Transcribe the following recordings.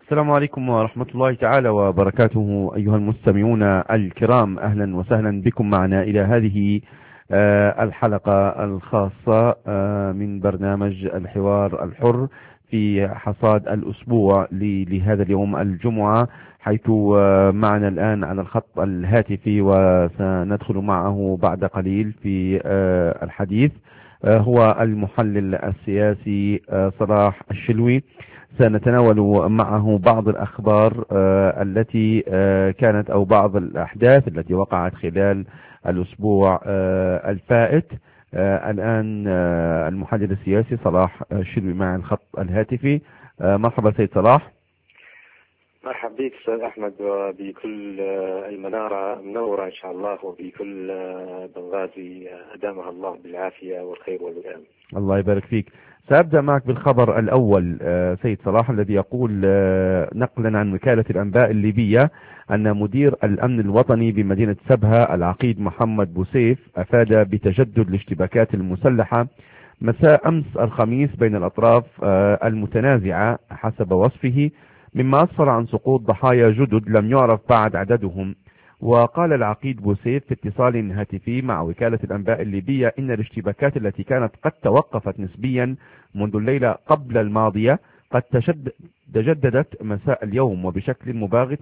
السلام عليكم ورحمة الله تعالى وبركاته، أيها المستمعون الكرام، أهلا وسهلا بكم معنا إلى هذه الحلقة الخاصة من برنامج الحوار الحر في حصاد الأسبوع لهذا اليوم الجمعة، حيث معنا الآن على الخط الهاتفي وسندخل معه بعد قليل في الحديث هو المحلل السياسي صلاح الشلوي. سنتناول معه بعض الأخبار التي كانت أو بعض الأحداث التي وقعت خلال الأسبوع الفائت. الآن المحلل السياسي صلاح الشلوي مع الخط الهاتفي. مرحبا سيد صلاح. مرحبا بك أستاذ أحمد، وبكل المنارة منورة إن شاء الله، وبكل بنغازي أدامها الله بالعافية والخير والوئام. الله يبارك فيك. سأبدأ معك بالخبر الأول سيد صلاح، الذي يقول نقلا عن وكالة الأنباء الليبية أن مدير الأمن الوطني بمدينة سبها العقيد محمد بوسيف أفاد بتجدد الاشتباكات المسلحة مساء أمس الخميس بين الأطراف المتنازعة حسب وصفه، مما أسفر عن سقوط ضحايا جدد لم يعرف بعد عددهم. وقال العقيد بوسيف في اتصال هاتفي مع وكالة الأنباء الليبية إن الاشتباكات التي كانت قد توقفت نسبيا منذ الليلة قبل الماضية قد تجددت مساء اليوم وبشكل مباغت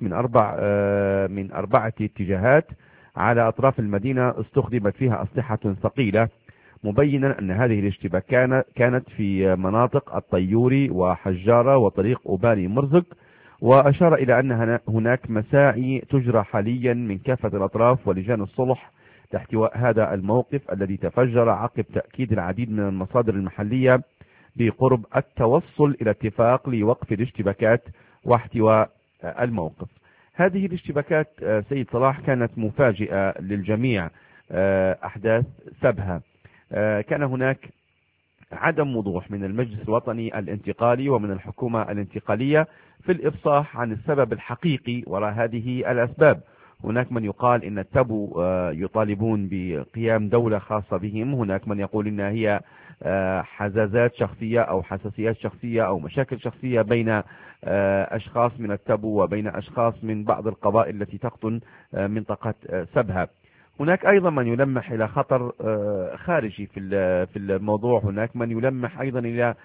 من أربعة اتجاهات على أطراف المدينة استخدمت فيها أسلحة ثقيلة، مبينا أن هذه الاشتباكات كانت في مناطق الطيوري وحجارة وطريق أوباري مرزق. وأشار إلى أن هناك مساعي تجرى حاليا من كافة الأطراف ولجان الصلح لاحتواء هذا الموقف الذي تفجر عقب تأكيد العديد من المصادر المحلية بقرب التوصل إلى اتفاق لوقف الاشتباكات واحتواء الموقف. هذه الاشتباكات سيد صلاح كانت مفاجئة للجميع. أحداث سبها كان هناك عدم وضوح من المجلس الوطني الانتقالي ومن الحكومة الانتقالية في الإفصاح عن السبب الحقيقي وراء هذه الأسباب. هناك من يقال إن التبو يطالبون بقيام دولة خاصة بهم، هناك من يقول إنها هي حزازات شخصية أو حساسيات شخصية أو مشاكل شخصية بين أشخاص من التبو وبين أشخاص من بعض القبائل التي تقطن منطقة سبها. هناك أيضا من يلمح إلى خطر خارجي في الموضوع، هناك من يلمح أيضا إلى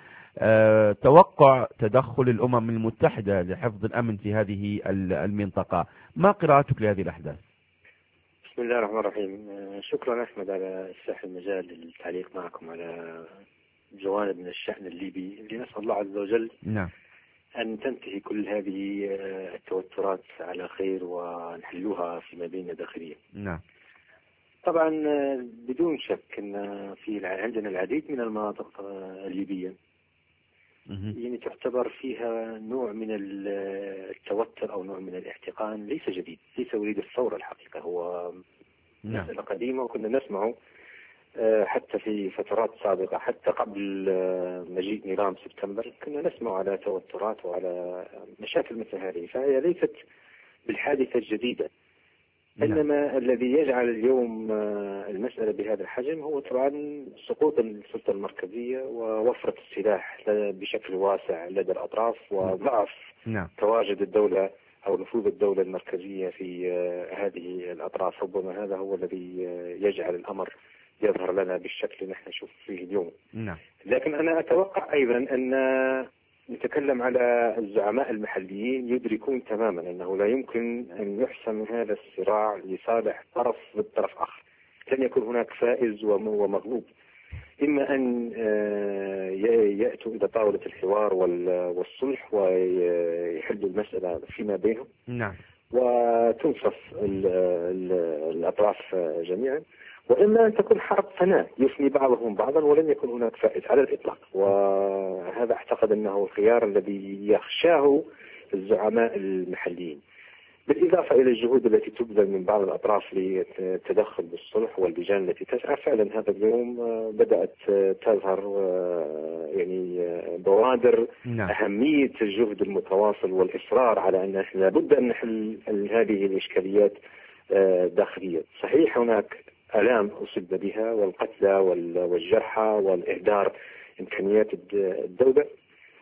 توقع تدخل الأمم المتحدة لحفظ الأمن في هذه المنطقة. ما قراءتك لهذه الأحداث؟ بسم الله الرحمن الرحيم. شكرا أحمد على إتاحة المجال للتعليق معكم على جوانب من الشأن الليبي اللي نسأل الله عز وجل نعم أن تنتهي كل هذه التوترات على خير ونحلوها فيما بيننا داخليا. نعم. طبعا بدون شك أن عندنا العديد من المناطق الليبية يعني تعتبر فيها نوع من التوتر أو نوع من الاحتقان ليس جديد، ليس وليد الثورة الحقيقة، هو مسألة قديمة وكنا نسمعه حتى في فترات سابقة، حتى قبل مجيء نظام سبتمبر كنا نسمع على توترات وعلى مشاكل مثل هذه، فهي ليست بالحادثة الجديدة. إنما الذي يجعل اليوم المسألة بهذا الحجم هو طبعا سقوط السلطة المركزية ووفرة السلاح بشكل واسع لدى الأطراف وضعف تواجد الدولة أو نفوذ الدولة المركزية في هذه الأطراف. ربما هذا هو الذي يجعل الأمر يظهر لنا بالشكل اللي نحن نشوف فيه اليوم. لكن أنا أتوقع أيضا أن نتكلم على الزعماء المحليين يدركون تماما أنه لا يمكن أن يحسم هذا الصراع لصالح طرف ضد طرف آخر، لن يكون هناك فائز ومغلوب. إما أن يأتوا إلى طاولة الحوار والصلح ويحلوا المسألة فيما بينهم وتنصف الأطراف جميعا، وإما أن تكون حرب فناء يفني بعضهم بعضا ولن يكون هناك فائز على الإطلاق. وهذا أعتقد أنه الخيار الذي يخشاه الزعماء المحليين، بالإضافة إلى الجهود التي تبذل من بعض الأطراف للتدخل بالصلح واللجان التي تسعى. فعلا هذا اليوم بدأت تظهر يعني بوادر أهمية الجهد المتواصل والإصرار على أن لابد أن نحل هذه الإشكاليات داخليا. صحيح هناك آلام أصبنا بها والقتلى والجرحى والإهدار إمكانيات الدولة،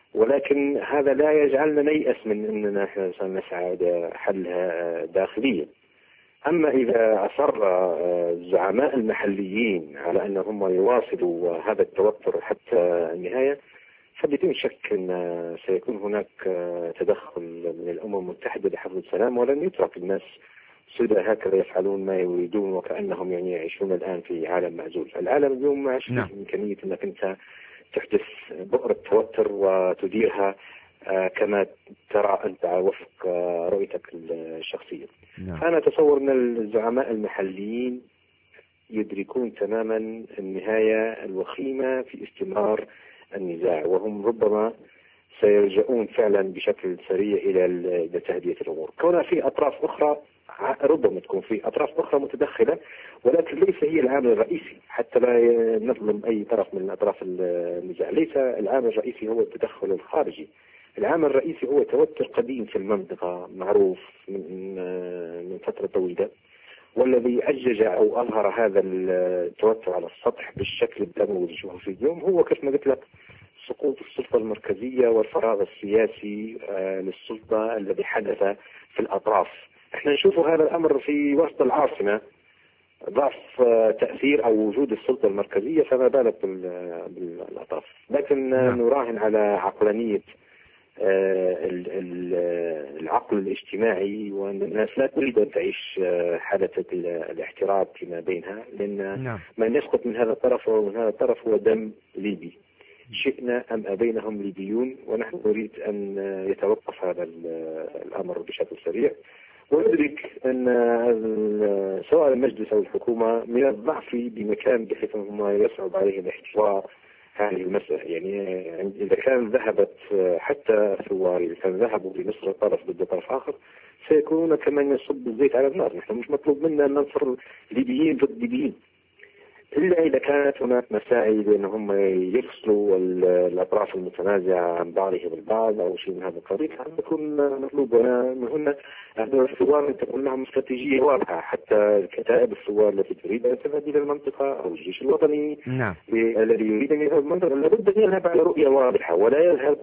ولكن هذا لا يجعلنا نيأس من أننا نحن سنسعى إلى حلها داخليا. أما إذا أصر الزعماء المحليين على أنهم يواصلوا هذا التوتر حتى النهاية، فبدون شك أن سيكون هناك تدخل من الأمم المتحدة لحفظ السلام، ولن يترك الناس سدى هكذا يفعلون ما يريدون وكأنهم يعني يعيشون الآن في عالم معزول. العالم اليوم ما عاش إمكانية أنك أنت تحدث بؤرة توتر وتديرها كما ترى أنت وفق رؤيتك الشخصية. فأنا أتصور أن الزعماء المحليين يدركون تماما النهاية الوخيمة في استمرار النزاع، وهم ربما سيلجؤون فعلا بشكل سريع إلى تهدئة الأمور. كون في أطراف أخرى ربما تكون في أطراف أخرى متدخلة، ولكن ليس هي العامل الرئيسي، حتى لا نظلم أي طرف من أطراف النزاع. ليس العامل الرئيسي هو التدخل الخارجي، العامل الرئيسي هو توتر قديم في المنطقة معروف من فترة طويلة، والذي أجج أو أظهر هذا التوتر على السطح بالشكل الذي نشوفه في اليوم هو كيف ما قلت لك سقوط السلطة المركزية والفراغ السياسي للسلطة الذي حدث في الأطراف. احنا نشوف هذا الأمر في وسط العاصمة، ضعف تأثير أو وجود السلطة المركزية، فما بالك بالأطراف. لكن نراهن على عقلانية العقل الاجتماعي، وأن الناس لا تريد أن تعيش حالة الاحتراب فيما بينها، لأن من يسقط من هذا الطرف ومن هذا الطرف هو دم ليبي، شئنا أم أبينهم ليبيون، ونحن نريد أن يتوقف هذا الأمر بشكل سريع. وندرك أن سواء المجلس أو الحكومة من الضعف بمكان بحيث أنهم يصعب عليهم احتواء هذه المسألة. يعني إذا كان ذهبت حتى ثواري، إذا كان ذهبوا بنصر طرف ضد طرف آخر، سيكونون كمان يصب الزيت على النار. نحن مش مطلوب منا أن ننصر ليبيين ضد ليبيين، إلا إذا كانت هناك مسائل بأنهم يفصلوا الأطراف المتنازعة عن بعضهم البعض أو شيء من هذا القبيل، هذا يكون مطلوب. من هنا الثوار تكون لهم استراتيجية واضحة، حتى الكتائب الثوار التي تريد أن تذهب إلى المنطقة أو الجيش الوطني الذي يريد أن يذهب المنطقة لابد أن يذهب على رؤية واضحة، ولا يذهب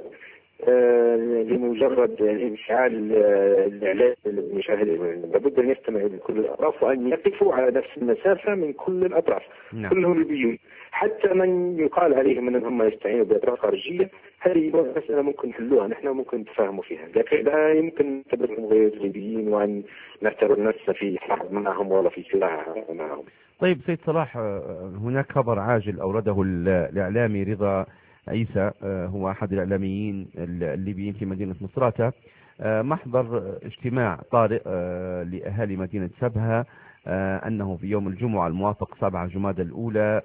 لمجرد انفعال الإعلام المشاهد. لابد أن يستمع لكل الأطراف وأن يقفوا على نفس المسافة من كل الأطراف. كلهم ليبيون، حتى من يقال عليهم أنهم يستعينوا بأطراف خارجية، هذه مسألة ممكن نحلوها، نحن ممكن نتفاهموا فيها، لكن لا يمكن نعتبرهم غير ليبيين وأن نعتبر نفسنا في حرب معهم ولا في سلاح معهم. طيب سيد صلاح، هناك خبر عاجل أورده الإعلامي رضا عيسى، هو أحد الإعلاميين الليبيين في مدينة مصراتة، محضر اجتماع طارئ لأهالي مدينة سبها، أنه في يوم الجمعة الموافق 7 جمادى الأولى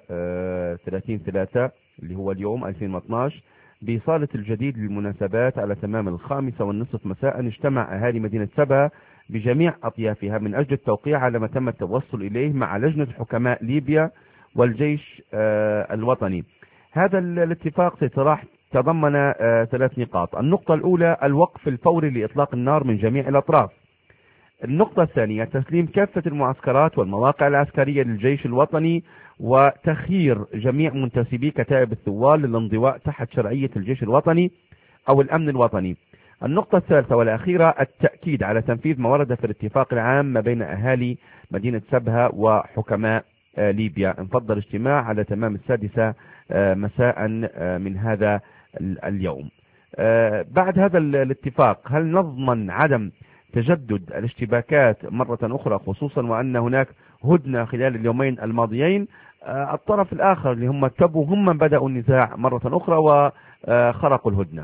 30/3 اللي هو اليوم 2012 بصالة الجديد للمناسبات على تمام 5:30 مساء، اجتمع أهالي مدينة سبها بجميع أطيافها من أجل التوقيع على ما تم التوصل إليه مع لجنة حكماء ليبيا والجيش الوطني. هذا الاتفاق سيتراح تضمن 3 نقاط. النقطة الأولى الوقف الفوري لإطلاق النار من جميع الأطراف. النقطة الثانية تسليم كافة المعسكرات والمواقع العسكرية للجيش الوطني وتخيير جميع منتسبي كتائب الثوار للانضواء تحت شرعية الجيش الوطني أو الأمن الوطني. النقطة الثالثة والأخيرة التأكيد على تنفيذ ما ورد في الاتفاق العام ما بين أهالي مدينة سبها وحكماء ليبيا. انفض الاجتماع على تمام 6 مساء من هذا اليوم. بعد هذا الاتفاق هل نضمن عدم تجدد الاشتباكات مرة أخرى، خصوصا وأن هناك هدنة خلال اليومين الماضيين؟ الطرف الآخر اللي هم تبوا هم من بدأوا النزاع مرة أخرى وخرقوا الهدنة.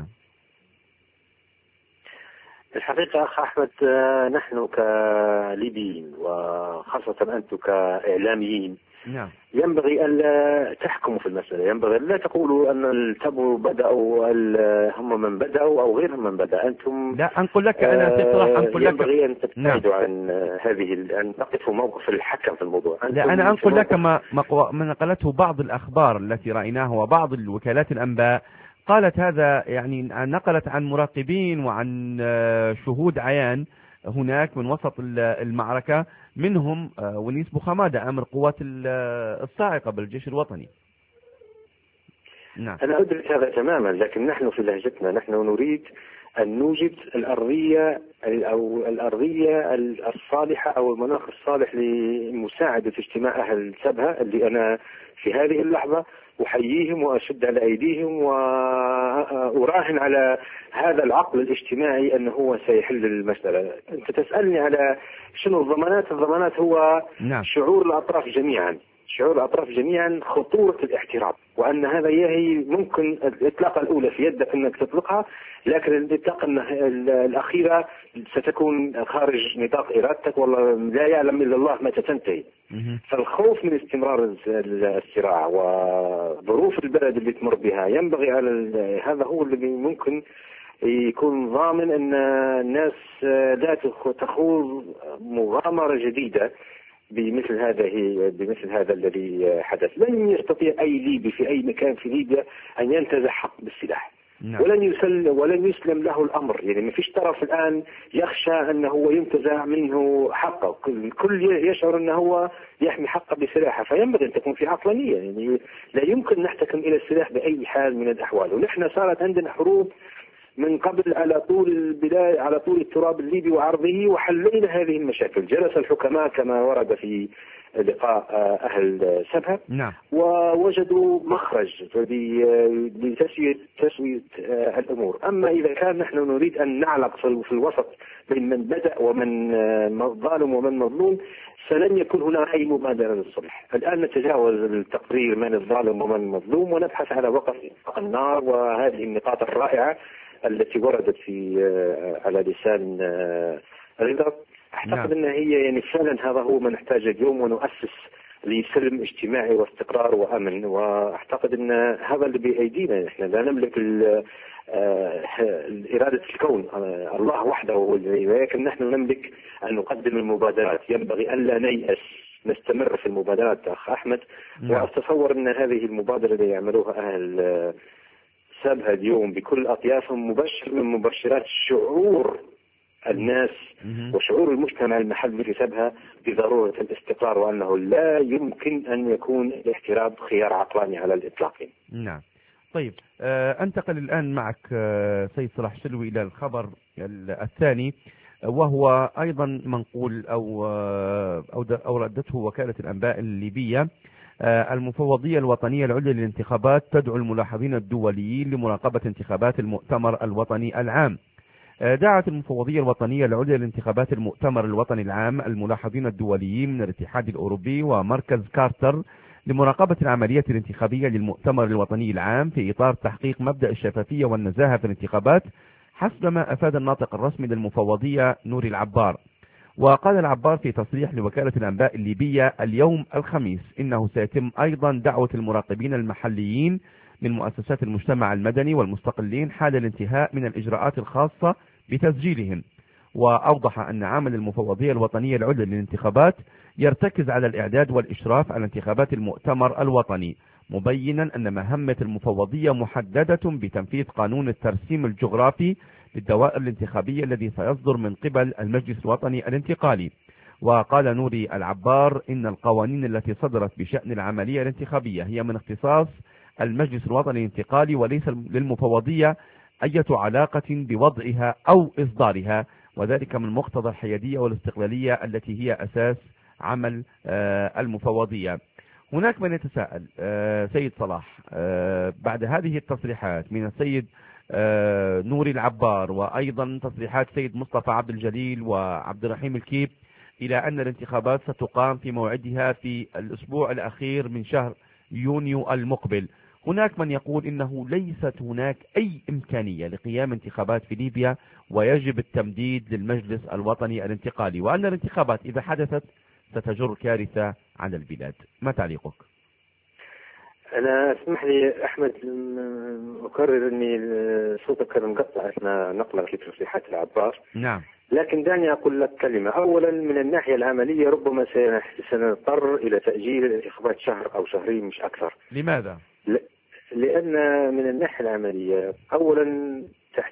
الحقيقة أخ أحمد، نحن كليبيين وخاصة أنتم كإعلاميين ينبغي أن لا تحكموا في المسألة، ينبغي أن لا تقولوا أن التبو بدأوا هم من بدأوا أو غيرهم من بدأ. أنتم لا أنقل لك أنا أنقل لك ينبغي أن تبتعدوا عن هذه أن تقفوا موقف الحكم في الموضوع. لا أنا أنقل لك ما نقلته بعض الأخبار التي رأيناها وبعض الوكالات الأنباء قالت هذا، يعني نقلت عن مراقبين وعن شهود عيان هناك من وسط المعركة، منهم ونيس بوخمادة أمر قوات الصاعقة بالجيش الوطني. نعم. أنا أدرك هذا تماما، لكن نحن في لهجتنا نحن نريد أن نوجد الأرضية أو الأرضية الصالحة أو المناخ الصالح لمساعدة اجتماع أهل سبها، اللي أنا في هذه اللحظة أحييهم وأشد على أيديهم وأراهن على هذا العقل الاجتماعي أنه هو سيحل المسألة. أنت تسألني على شنو الضمانات. الضمانات هو نعم. شعور الأطراف جميعا خطورة الاحترام، وأن هذا هي ممكن الإطلاقة الأولى في يدك أنك تطلقها، لكن الإطلاقة الأخيرة ستكون خارج نطاق إرادتك، والله لا يعلم إلا الله متى تنتهي. فالخوف من استمرار الصراع وظروف البلد اللي تمر بها ينبغي على هذا هو اللي ممكن يكون ضامن أن الناس لا تخوض مغامرة جديدة بمثل هذا الذي حدث. لن يستطيع أي ليبي في أي مكان في ليبيا أن ينتزع حق بالسلاح. نعم. ولن يسلم له الأمر. يعني ما فيش طرف الآن يخشى أنه هو ينتزع منه حقه. الكل يشعر أنه هو يحمي حقه بسلاحه، فينبغي أن تكون في عقلانية. يعني لا يمكن نحتكم إلى السلاح بأي حال من الأحوال. ونحن صارت عندنا حروب من قبل على طول البلاد، على طول التراب الليبي وعرضه، وحلينا هذه المشاكل. جلس الحكماء كما ورد في لقاء أهل سبها، نعم. ووجدوا مخرج لتسوية الأمور. أما إذا كان نحن نريد أن نعلق في الوسط بين من بدأ ومن ظالم ومن مظلوم، فلن يكون هناك أي مبادرة للصلح. الآن نتجاوز التقرير من الظالم ومن المظلوم ونبحث على وقف النار، وهذه النقاط الرائعة التي وردت على لسان رضا. أعتقد أنها هي يعني فعلا هذا هو ما نحتاج اليوم، ونؤسس لسلم اجتماعي واستقرار وأمن. وأعتقد أن هذا اللي بأيدينا. نحن لا نملك إرادة الكون، الله وحده، ولكن نحن نملك أن نقدم المبادرات. ينبغي أن لا نيأس، نستمر في المبادرات أخ أحمد. وأتصور أن هذه المبادرة اللي يعملوها أهل سبها اليوم بكل أطيافهم مبشر من مبشرات شعور الناس وشعور المجتمع المحلي في سبها بضرورة الاستقرار، وأنه لا يمكن أن يكون الاحتراب خيار عقلاني على الإطلاق. نعم. طيب، أنتقل الآن معك سيد صلاح شلوي إلى الخبر الثاني، وهو أيضا منقول أو ردته وكالة الأنباء الليبية. المفوضية الوطنية العليا للانتخابات تدعو الملاحظين الدوليين لمراقبة انتخابات المؤتمر الوطني العام. دعت المفوضية الوطنية العليا للانتخابات المؤتمر الوطني العام الملاحظين الدوليين من الاتحاد الأوروبي ومركز كارتر لمراقبة العملية الانتخابية للمؤتمر الوطني العام في إطار تحقيق مبدأ الشفافية والنزاهة في الانتخابات، حسب ما أفاد الناطق الرسمي للمفوضية نوري العبار. وقال العبار في تصريح لوكالة الأنباء الليبية اليوم الخميس إنه سيتم أيضا دعوة المراقبين المحليين من مؤسسات المجتمع المدني والمستقلين حال الانتهاء من الإجراءات الخاصة بتسجيلهم. وأوضح أن عمل المفوضية الوطنية العليا للانتخابات يرتكز على الإعداد والإشراف على انتخابات المؤتمر الوطني، مبينا أن مهمة المفوضية محددة بتنفيذ قانون الترسيم الجغرافي للدوائر الانتخابية الذي سيصدر من قبل المجلس الوطني الانتقالي. وقال نوري العبار إن القوانين التي صدرت بشأن العملية الانتخابية هي من اختصاص المجلس الوطني الانتقالي، وليس للمفوضية أي علاقة بوضعها أو إصدارها، وذلك من مقتضى الحيادية والاستقلالية التي هي أساس عمل المفوضية. هناك من يتساءل سيد صلاح بعد هذه التصريحات من السيد نوري العبار، وأيضا تصريحات سيد مصطفى عبد الجليل وعبد الرحيم الكيب إلى أن الانتخابات ستقام في موعدها في الأسبوع الأخير من شهر يونيو المقبل، هناك من يقول إنه ليست هناك أي إمكانية لقيام انتخابات في ليبيا ويجب التمديد للمجلس الوطني الانتقالي، وأن الانتخابات إذا حدثت ستجر كارثة على البلاد. ما تعليقك؟ أنا اسمح لي أحمد أكرر أني صوتك كان مقطع أثناء نقلك لتصريحات العبار. نعم. لكن دعني أقول لك كلمة. أولا، من الناحية العملية ربما سنضطر إلى تأجيل الانتخابات شهر أو شهرين مش أكثر. لماذا؟ لأن من الناحية العملية أولا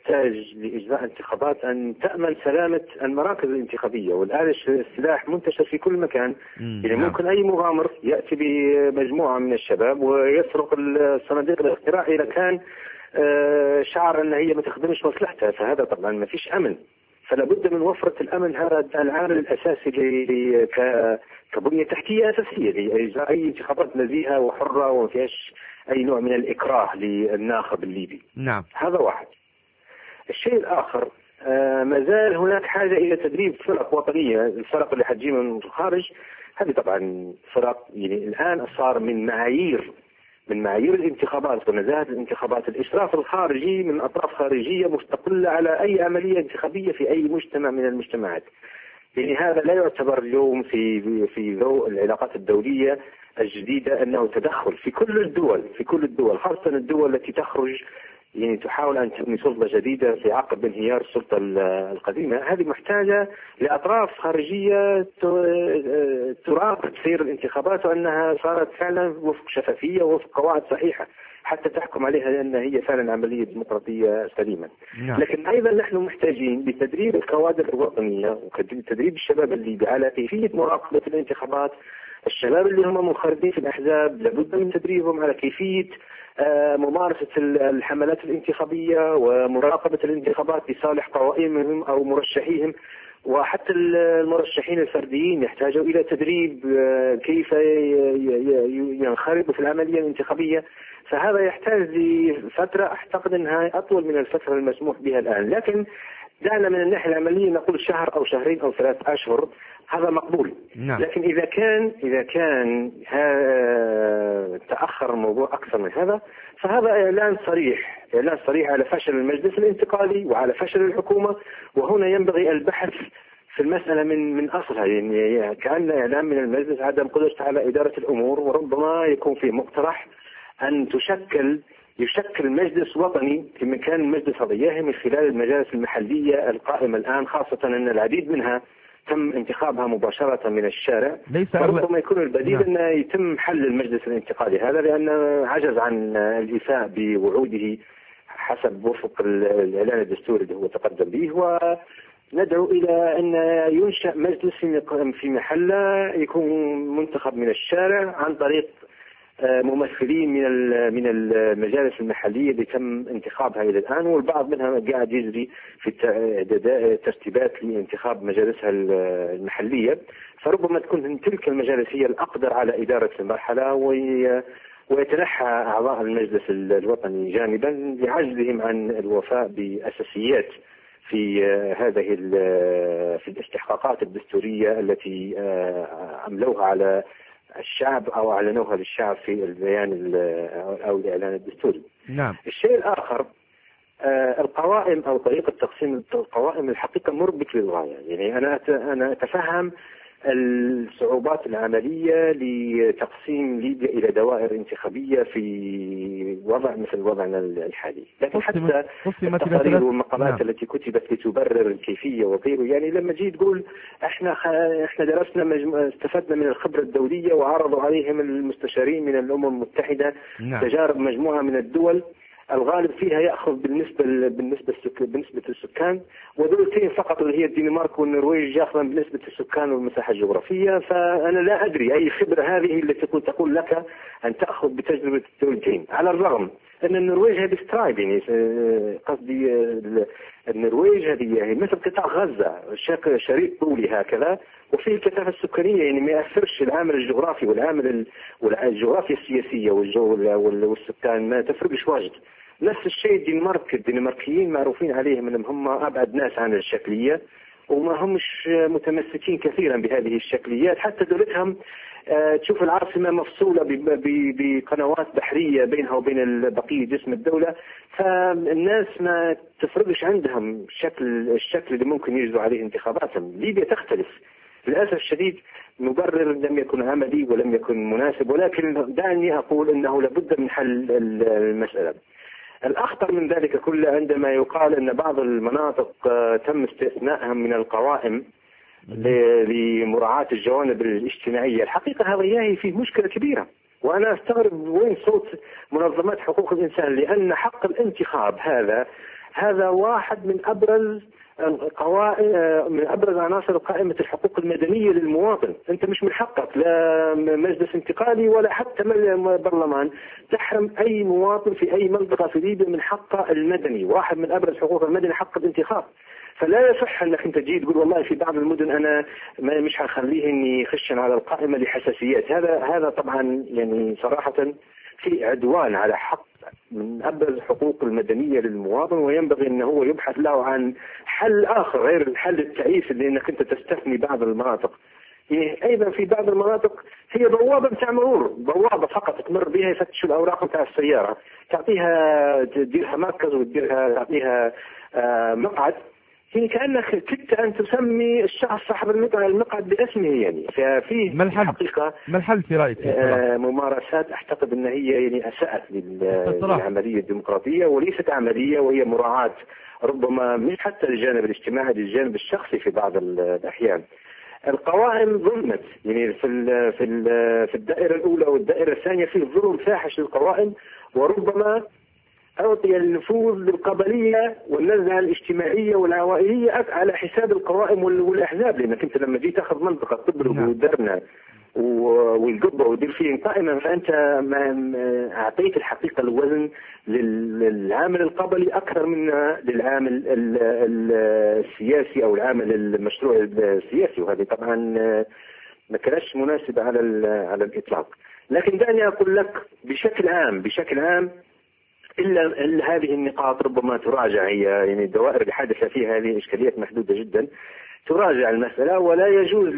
تحتاج لإجراء انتخابات أن تأمن سلامة المراكز الانتخابية، والآن السلاح منتشر في كل مكان. يعني ممكن أي مغامر يأتي بمجموعة من الشباب ويسرق الصناديق الاقتراع إذا كان شعر أن هي ما تخدمش مصلحتها، فهذا طبعا ما فيش أمن. فلا بد من وفرة الأمن، هذا العامل الأساسي كبنية تحتية أساسية لإجراء أي انتخابات نزيهة وحرة وما فيهاش أي نوع من الإكراه للناخب الليبي. نعم. هذا واحد. الشيء الآخر، ما زال هناك حاجة إلى تدريب فرق وطنية، الفرق اللي حتجي من الخارج. هذه طبعا فرق يعني الآن صار من معايير الانتخابات ونزاهة الانتخابات الإشراف الخارجي من أطراف خارجية مستقلة على أي عملية انتخابية في أي مجتمع من المجتمعات. يعني هذا لا يعتبر اليوم في ضوء العلاقات الدولية الجديدة أنه تدخل في كل الدول خاصة الدول التي تخرج يعني تحاول أن تبني سلطة جديدة في عقب انهيار السلطة القديمة. هذه محتاجة لأطراف خارجية تراقب سير الانتخابات وأنها صارت فعلا وفق شفافية ووفق قواعد صحيحة حتى تحكم عليها أن هي فعلا عملية ديمقراطية سليمة. نعم. لكن أيضا نحن محتاجين لتدريب الكوادر الوطنية وتدريب الشباب الليبي على كيفية مراقبة الانتخابات. الشباب اللي هم منخرطين في الأحزاب لابد من تدريبهم على كيفية ممارسة الحملات الانتخابية ومراقبة الانتخابات لصالح قوائمهم أو مرشحيهم. وحتى المرشحين الفرديين يحتاجوا إلى تدريب كيف ينخرطوا في العملية الانتخابية. فهذا يحتاج لفترة أعتقد أنها أطول من الفترة المسموح بها الآن، لكن دعنا من الناحية العملية نقول شهر أو شهرين أو 3 أشهر، هذا مقبول. نعم. لكن إذا كان تأخر الموضوع أكثر من هذا فهذا إعلان صريح على فشل المجلس الانتقالي وعلى فشل الحكومة. وهنا ينبغي البحث في المسألة من أصلها، يعني كأن إعلان من المجلس عدم قدرته على إدارة الأمور، وربما يكون في مقترح أن يشكل مجلس وطني في مكان المجلس الرئاسي من خلال المجالس المحلية القائمة الآن، خاصة أن العديد منها تم انتخابها مباشرة من الشارع. ربما يكون البديل أن يتم حل المجلس الانتقالي هذا لأن عجز عن الإيفاء بوعوده حسب وفق الإعلان الدستوري اللي هو تقدم به. وندعو إلى أن ينشأ مجلس في محله يكون منتخب من الشارع عن طريق ممثلين من المجالس المحلية اللي تم انتخابها إلى الآن، والبعض منها قاعد يجري في ترتيبات لانتخاب مجالسها المحلية. فربما تكون تلك المجالس هي الأقدر على إدارة المرحلة ويتنحى أعضاء المجلس الوطني جانبا لعجزهم عن الوفاء بأساسيات في في الاستحقاقات الدستورية التي أملوها على الشعب أو أعلنوها للشعب في البيان أو الإعلان الدستوري. نعم. الشيء الآخر القوائم أو طريقة تقسيم القوائم الحقيقة مربك للغاية. يعني أنا أتفهم الصعوبات العملية لتقسيم ليبيا إلى دوائر انتخابية في وضع مثل وضعنا الحالي، لكن حتى التقارير والمقالات التي كتبت لتبرر الكيفية وغيره، يعني لما جيت تقول احنا درسنا استفدنا من الخبرة الدولية وعرضوا عليهم المستشارين من الأمم المتحدة تجارب مجموعة من الدول الغالب فيها يأخذ بالنسبة للسكان، ودولتين فقط اللي هي الدنمارك والنرويج يأخذن بنسبة السكان والمساحة الجغرافية. فأنا لا أدري أي خبرة هذه التي تقول لك أن تأخذ بتجربة الدولتين، على الرغم أن النرويج هذه سترايب، يعني قصدي النرويج هذه مثل قطاع غزة شريط طولي هكذا، وفيه الكثافة السكانية، يعني ما يأثرش العامل الجغرافي والعامل والجغرافيا السياسية والسكان ما تفرقش واجد. نفس الشيء الدنماركيين معروفين عليهم أنهم هم أبعد ناس عن الشكلية وما همش متمسكين كثيرا بهذه الشكليات. حتى دولتهم تشوف العاصمة مفصولة بقنوات بحرية بينها وبين بقية جسم الدولة، فالناس ما تفرقش عندهم الشكل اللي ممكن يجروا عليه انتخاباتهم. ليبيا تختلف للأسف الشديد. مبرر لم يكن عملي ولم يكن مناسب، ولكن دعني أقول أنه لابد من حل المسألة. الأخطر من ذلك كله عندما يقال أن بعض المناطق تم استثنائها من القوائم لمراعاة الجوانب الاجتماعية. الحقيقة هذا ياهي فيه مشكلة كبيرة، وأنا أستغرب وين صوت منظمات حقوق الإنسان، لأن حق الانتخاب هذا هذا واحد من أبرز من أبرز عناصر قائمة الحقوق المدنية للمواطن. أنت مش من حقك لا مجلس انتقالي ولا حتى برلمان تحرم أي مواطن في أي منطقة في ليبيا من حقه المدني. واحد من أبرز حقوق المدني حق الانتخاب. فلا يصح أنك أنت تجي تقول والله في بعض المدن أنا مش هخليه إني يخشن على القائمة لحساسيات. هذا طبعا يعني صراحة في عدوان على حق من أبرز الحقوق المدنية للمواطن، وينبغي أنه هو يبحث له عن حل آخر غير الحل التعيس اللي أنك أنت تستثني بعض المناطق. يعني أيضا في بعض المناطق هي بوابة بتاع مرور، بوابة فقط تمر بها يفتشوا الأوراق بتاع السيارة، تعطيها تديرها مركز وتديرها تعطيها مقعد. يعني كأنك كدت أن تسمي الشخص صاحب المقعد باسمه. يعني ففي حقيقة ما الحل في رأيك؟ ممارسات أعتقد أن هي يعني أساءت للعملية الديمقراطية وليست عملية، وهي مراعاة ربما مش حتى للجانب الاجتماعي للجانب الشخصي في بعض الأحيان. القوائم ظلمت يعني في الدائرة الأولى والدائرة الثانية في ظلم فاحش للقوائم، وربما أعطي النفوذ للقبلية والنزعة الاجتماعية والعوائلية على حساب القوائم والأحزاب. لأنك أنت لما جيت تأخذ منطقة تضرب ودرنا والقبة ودير فيه قائمة، فأنت أعطيت الحقيقة الوزن للعامل القبلي أكثر من للعامل السياسي أو العامل المشروع السياسي، وهذه طبعا ما كانش مناسبة على الإطلاق. لكن دعني أقول لك بشكل عام إلا هذه النقاط ربما تراجع. هي يعني الدوائر اللي حدث فيها هذه إشكاليات محدودة جدا، تراجع المسألة. ولا يجوز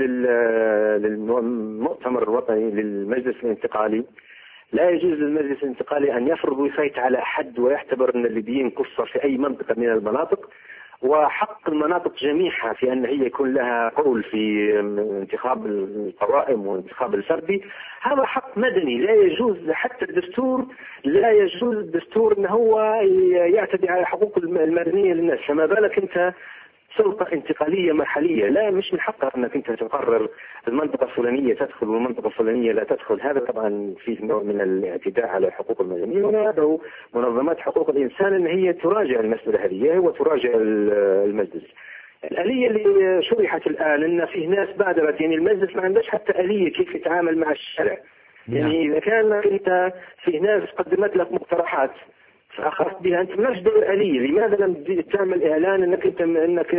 للمؤتمر الوطني للمجلس الانتقالي، لا يجوز للمجلس الانتقالي أن يفرض وصاية على حد ويعتبر أن الليبيين قصة في أي منطقة من المناطق، وحق المناطق جميعها في أن هي يكون لها قول في انتخاب القوائم وانتخاب الفردي. هذا حق مدني لا يجوز. حتى الدستور لا يجوز الدستور أنه هو يعتدي على حقوق المدنية للناس، فما بالك أنت سلطة انتقالية محلية. لا، مش من حقها أنك أنت تقرر المنطقة الفلانية تدخل والمنطقة الفلانية لا تدخل. هذا طبعا فيه نوع من الاعتداء على الحقوق المدنية، وندعو منظمات حقوق الإنسان أن هي تراجع المسألة هذه وتراجع المجلس. الآلية اللي شرحت الآن أن فيه ناس بادرت، يعني المجلس ما عندهش حتى آلية كيف يتعامل مع الشارع. يعني إذا كان أنت فيه ناس قدمت لك مقترحات فأخذت بها، أنت ماش دور آلية. لماذا لم تعمل إعلان أنك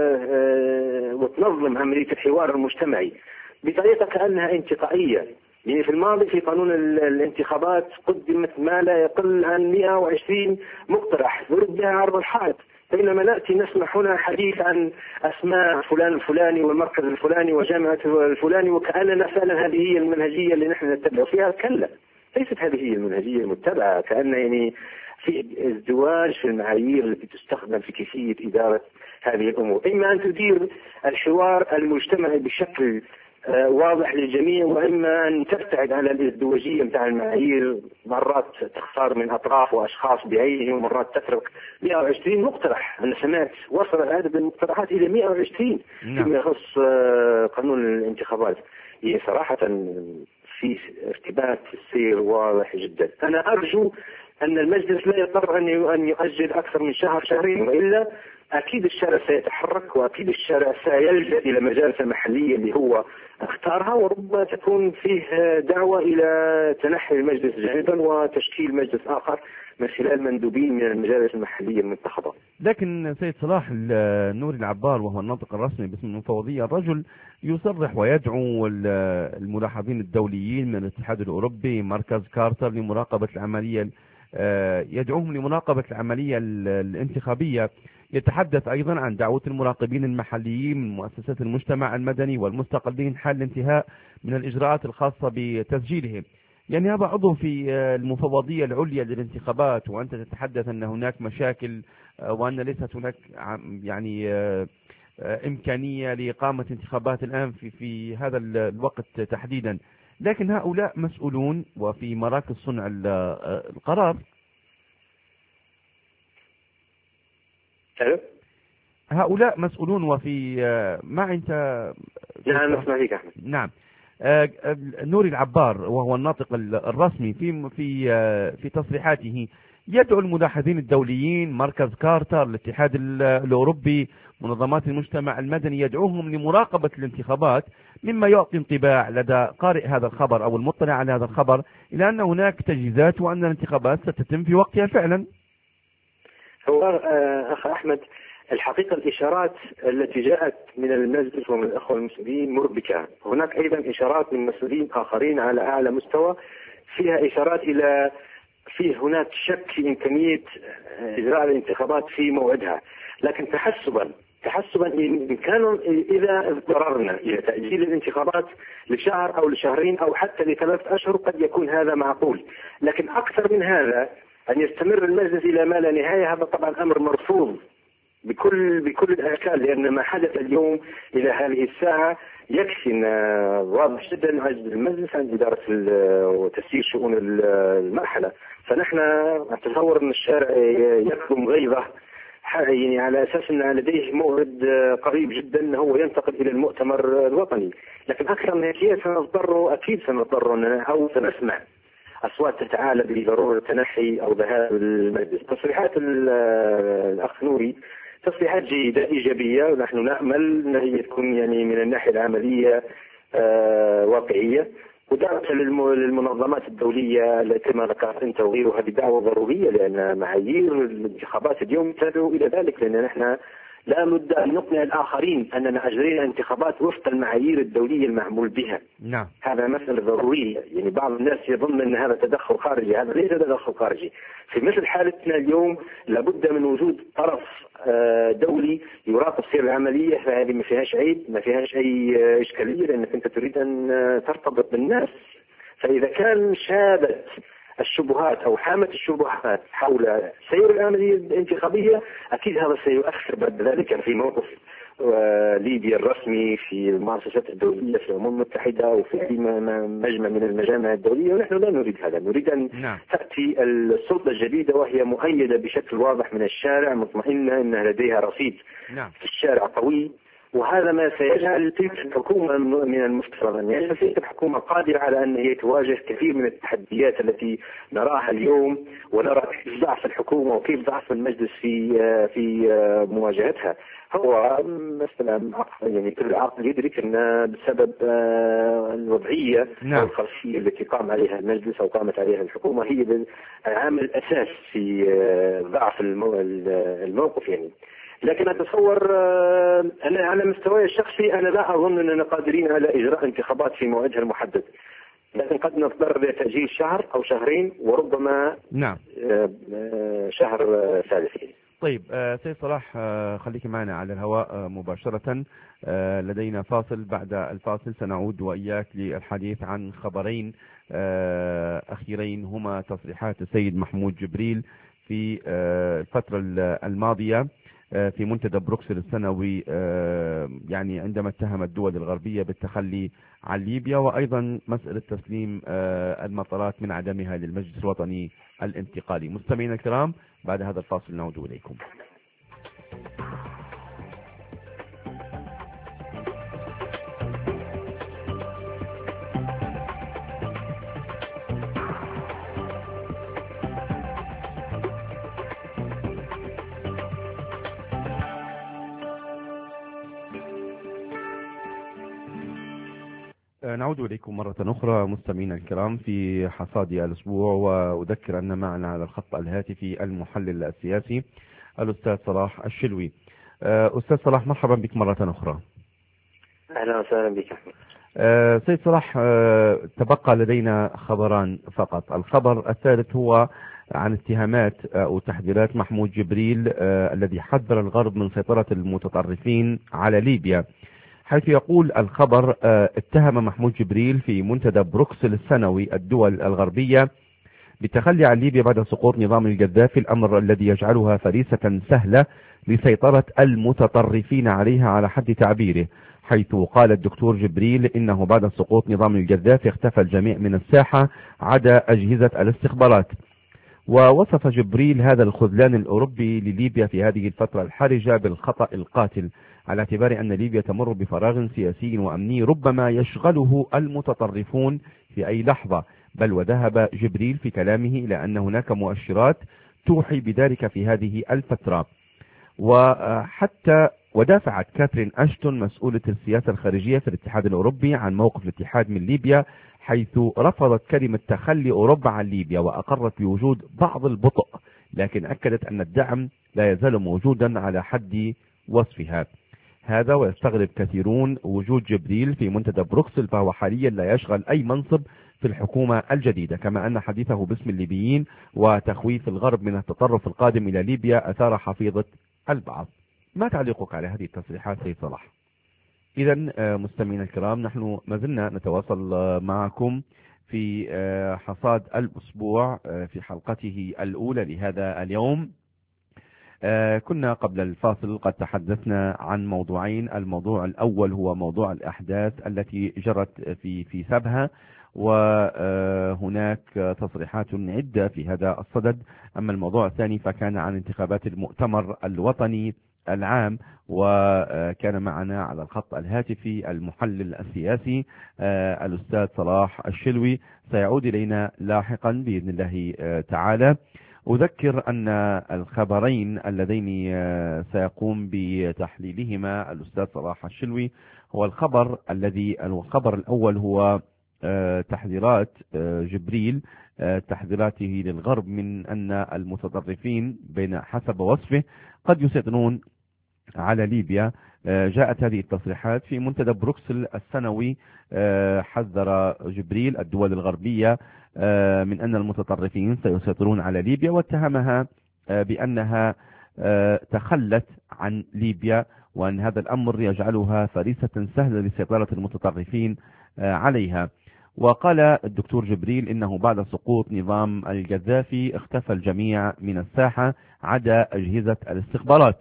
وتنظم عملية الحوار المجتمعي بطريقة كأنها انتقائية؟ يعني في الماضي في قانون الانتخابات قدمت ما لا يقل عن 120 مقترح ضرب بها عرض الحائط، بينما نأتي نسمع هنا حديث عن أسماء فلان الفلاني والمركز الفلاني وجامعة الفلاني، وكأننا فعلا هذه هي المنهجية اللي نحن نتبع فيها. كلا، ليست هذه هي المنهجية المتبعة. كأن يعني في ازدواج في المعايير التي تستخدم في كيفية إدارة هذه الأمور. إما أن تدير الحوار المجتمعي بشكل واضح للجميع، وإما أن تبتعد على الازدواجية متاع المعايير. مرات تختار من أطراف وأشخاص بعينهم، ومرات تترك 120 مقترح. أنا سمعت وصل عدد المقترحات إلى 120 فيما يخص قانون الانتخابات. هي صراحة في ارتباك في السير واضح جدا. أنا أرجو أن المجلس لا يضطر أن يؤجل أكثر من شهرين، وإلا أكيد الشارع سيتحرك، وأكيد الشارع سيلجأ إلى مجالس المحلية اللي هو اختارها، وربما تكون فيه دعوة إلى تنحي المجلس جانبا وتشكيل مجلس آخر من خلال مندوبين من المجالس المحلية المنتخبة. لكن سيد صلاح نور العبار، وهو الناطق الرسمي باسم المفوضية، الرجل يصرح ويدعو الملاحظين الدوليين من الاتحاد الأوروبي، مركز كارتر، لمراقبة العملية، يدعوهم لمراقبة العملية الانتخابية. يتحدث أيضا عن دعوة المراقبين المحليين من مؤسسات المجتمع المدني والمستقلين حال الانتهاء من الإجراءات الخاصة بتسجيلهم. يعني هذا عضو في المفوضية العليا للانتخابات، وأنت تتحدث أن هناك مشاكل وأن ليست هناك يعني إمكانية لإقامة انتخابات الآن في هذا الوقت تحديدا. لكن هؤلاء مسؤولون وفي مراكز صنع القرار. هؤلاء مسؤولون وفي ما أنت. نعم، أسمع فيك أحمد. نعم، نوري العبار وهو الناطق الرسمي في تصريحاته يدعو الملاحظين الدوليين، مركز كارتر، الاتحاد الأوروبي، منظمات المجتمع المدني، يدعوهم لمراقبة الانتخابات، مما يعطي انطباع لدى قارئ هذا الخبر أو المطلع على هذا الخبر إلى أن هناك تجهيزات وأن الانتخابات ستتم في وقتها فعلا. هو أخ أحمد، الحقيقة الإشارات التي جاءت من المجلس ومن الأخوة المسؤولين مربكة. هناك أيضا إشارات من مسؤولين آخرين على أعلى مستوى فيها إشارات إلى هناك شك في إمكانية إجراء الانتخابات في موعدها، لكن تحسبا إن كانوا إذا اضطررنا إلى تأجيل الانتخابات لشهر أو لشهرين أو حتى ل3 أشهر قد يكون هذا معقول، لكن أكثر من هذا أن يستمر المجلس إلى ما لا نهاية هذا طبعا أمر مرفوض بكل الأشكال، لأن ما حدث اليوم إلى هذه الساعة يكفي واضح جدا عجز المجلس عن إدارة وتسيير شؤون المرحلة. فنحن نتصور أن الشارع يكظم غيظه يعني على أساس أن لديه موعد قريب جدا هو ينتقل إلى المؤتمر الوطني، لكن أكثر من هيك أكيد سنضطر أو سنسمع أصوات تتعالى بضرورة تنحي أو ذهاب المجلس. تصريحات الأخ نوري تصريحات جيدة إيجابية، ونحن نأمل أن هي تكون يعني من الناحية العملية واقعية، ودعوة للمنظمات الدولية التي كما ذكرت أنت وغيرها بدعوة ضرورية، لأن معايير الانتخابات اليوم تدعو إلى ذلك، لأن نحن لا بد أن نقنع الآخرين أننا أجرينا انتخابات وفق المعايير الدولية المعمول بها. نعم. هذا مسألة ضرورية، يعني بعض الناس يظن أن هذا تدخل خارجي، هذا ليس تدخل خارجي. في مثل حالتنا اليوم لابد من وجود طرف دولي يراقب سير العملية، فهذه ما فيهاش عيب، ما فيهاش أي إشكالية، لأنك أنت تريد أن ترتبط بالناس. فإذا كان شابت الشبهات أو حامة الشبهات حول سير العملية الانتخابية أكيد هذا سيؤثر بعد ذلك في موقف ليبيا الرسمي في المؤسسات الدولية في الأمم المتحدة وفي مجمع من المجامع الدولية، ونحن لا نريد هذا. نريد أن تأتي السلطة الجديدة وهي مؤيدة بشكل واضح من الشارع، مطمئنة أنها لديها رصيد في الشارع قوي، وهذا ما سيجعل تلك الحكومة من المفترض أن يجعل تلك الحكومة قادرة على أن هي تواجه كثير من التحديات التي نراها اليوم، ونرى كيف ضعف الحكومة وكيف ضعف المجلس في مواجهتها. هو مثلا يعني كل عاقل يدرك أن بسبب الوضعية أو الخلفية التي قام عليها المجلس أو قامت عليها الحكومة هي العامل الأساس في ضعف الموقف يعني. لكن أتصور أنا على مستواي الشخصي أنا لا أظن أننا قادرين على إجراء انتخابات في موعدها المحدد، لكن قد نضطر لتأجيل شهر أو شهرين وربما شهر ثالث. طيب سيد صلاح، خليك معنا على الهواء مباشرة، لدينا فاصل، بعد الفاصل سنعود وإياك للحديث عن خبرين أخيرين هما تصريحات السيد محمود جبريل في الفترة الماضية في منتدى بروكسل السنوي، يعني عندما اتهم الدول الغربية بالتخلي عن ليبيا، وأيضا مسألة تسليم المطارات من عدمها للمجلس الوطني الانتقالي. مستمعينا الكرام، بعد هذا الفاصل نعود إليكم. نعود إليكم مرة أخرى مستمعينا الكرام في حصاد الأسبوع، وأذكر أن معنا على الخط الهاتفي المحلل السياسي الأستاذ صلاح الشلوي. أستاذ صلاح، مرحبا بك مرة أخرى. أهلا وسهلا بك. سيد صلاح، تبقى لدينا خبران فقط. الخبر الثالث هو عن اتهامات أو تحذيرات محمود جبريل الذي حذر الغرب من سيطرة المتطرفين على ليبيا، حيث يقول الخبر اتهم محمود جبريل في منتدى بروكسل السنوي الدول الغربية بالتخلي عن ليبيا بعد سقوط نظام القذافي، الأمر الذي يجعلها فريسة سهلة لسيطرة المتطرفين عليها على حد تعبيره، حيث قال الدكتور جبريل إنه بعد سقوط نظام القذافي اختفى الجميع من الساحة عدا أجهزة الاستخبارات. ووصف جبريل هذا الخذلان الأوروبي لليبيا في هذه الفترة الحرجة بالخطأ القاتل، على اعتبار أن ليبيا تمر بفراغ سياسي وأمني ربما يشغله المتطرفون في أي لحظة. بل وذهب جبريل في كلامه إلى أن هناك مؤشرات توحي بذلك في هذه الفترة. وحتى ودافعت كاثرين أشتون مسؤولة السياسة الخارجية في الاتحاد الأوروبي عن موقف الاتحاد من ليبيا، حيث رفضت كلمة تخلي أوروبا عن ليبيا وأقرت بوجود بعض البطء، لكن أكدت أن الدعم لا يزال موجودا على حد وصفها. هذا ويستغرب كثيرون وجود جبريل في منتدى بروكسل، فهو حاليا لا يشغل أي منصب في الحكومة الجديدة، كما أن حديثه باسم الليبيين وتخويف الغرب من التطرف القادم إلى ليبيا أثار حفيظة البعض. ما تعليقك على هذه التصريحات سيد صلاح؟ إذا مستمعينا الكرام، نحن ما زلنا نتواصل معكم في حصاد الأسبوع في حلقته الأولى لهذا اليوم. كنا قبل الفاصل قد تحدثنا عن موضوعين. الموضوع الأول هو موضوع الأحداث التي جرت في سبها، وهناك تصريحات عدة في هذا الصدد. أما الموضوع الثاني فكان عن انتخابات المؤتمر الوطني العام، وكان معنا على الخط الهاتفي المحلل السياسي الأستاذ صلاح الشلوي، سيعود إلينا لاحقا بإذن الله تعالى. أذكر أن الخبرين اللذين سيقوم بتحليلهما الأستاذ صلاح الشلوي هو الخبر الأول هو تحذيرات جبريل، تحذيراته للغرب من أن المتطرفين بين حسب وصفه قد يسيطرون على ليبيا. جاءت هذه التصريحات في منتدى بروكسل السنوي. حذر جبريل الدول الغربية من أن المتطرفين سيسيطرون على ليبيا، واتهمها بأنها تخلت عن ليبيا، وأن هذا الأمر يجعلها فريسة سهلة لسيطرة المتطرفين عليها. وقال الدكتور جبريل إنه بعد سقوط نظام القذافي اختفى الجميع من الساحة عدا أجهزة الاستخبارات.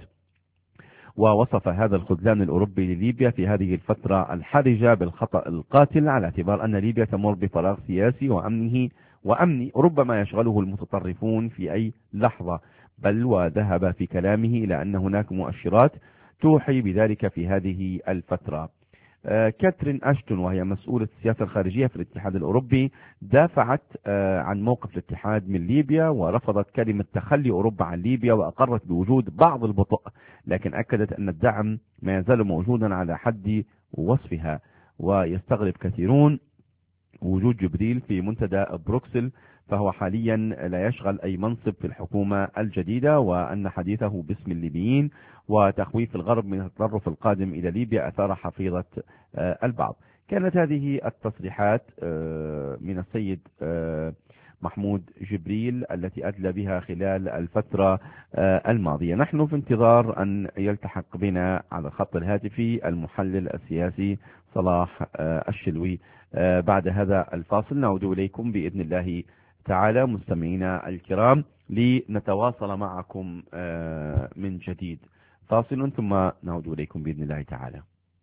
ووصف هذا الخذلان الأوروبي لليبيا في هذه الفترة الحرجة بالخطأ القاتل، على اعتبار أن ليبيا تمر بفراغ سياسي وأمني ربما يشغله المتطرفون في أي لحظة. بل وذهب في كلامه إلى أن هناك مؤشرات توحي بذلك في هذه الفترة. كاثرين أشتون وهي مسؤولة السياسة الخارجية في الاتحاد الأوروبي دافعت عن موقف الاتحاد من ليبيا، ورفضت كلمة تخلي أوروبا عن ليبيا وأقرت بوجود بعض البطء، لكن أكدت أن الدعم ما يزال موجودا على حد وصفها. ويستغرب كثيرون وجود جبريل في منتدى بروكسل، فهو حاليا لا يشغل أي منصب في الحكومة الجديدة، وأن حديثه باسم الليبيين وتخويف الغرب من التطرف القادم إلى ليبيا أثار حفيظة البعض. كانت هذه التصريحات من السيد محمود جبريل التي أدلى بها خلال الفترة الماضية. نحن في انتظار أن يلتحق بنا على الخط الهاتفي المحلل السياسي صلاح الشلوي. بعد هذا الفاصل نعود إليكم بإذن الله تعالى مستمعينا الكرام لنتواصل معكم من جديد. فاصل ثم نعود إليكم بإذن الله تعالى.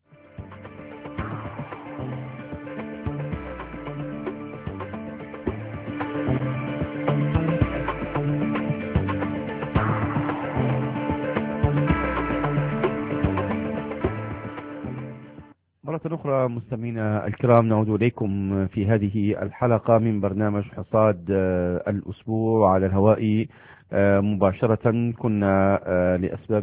مرة أخرى مستمعينا الكرام نعود إليكم في هذه الحلقة من برنامج حصاد الأسبوع على الهواء مباشرة. كنا لأسباب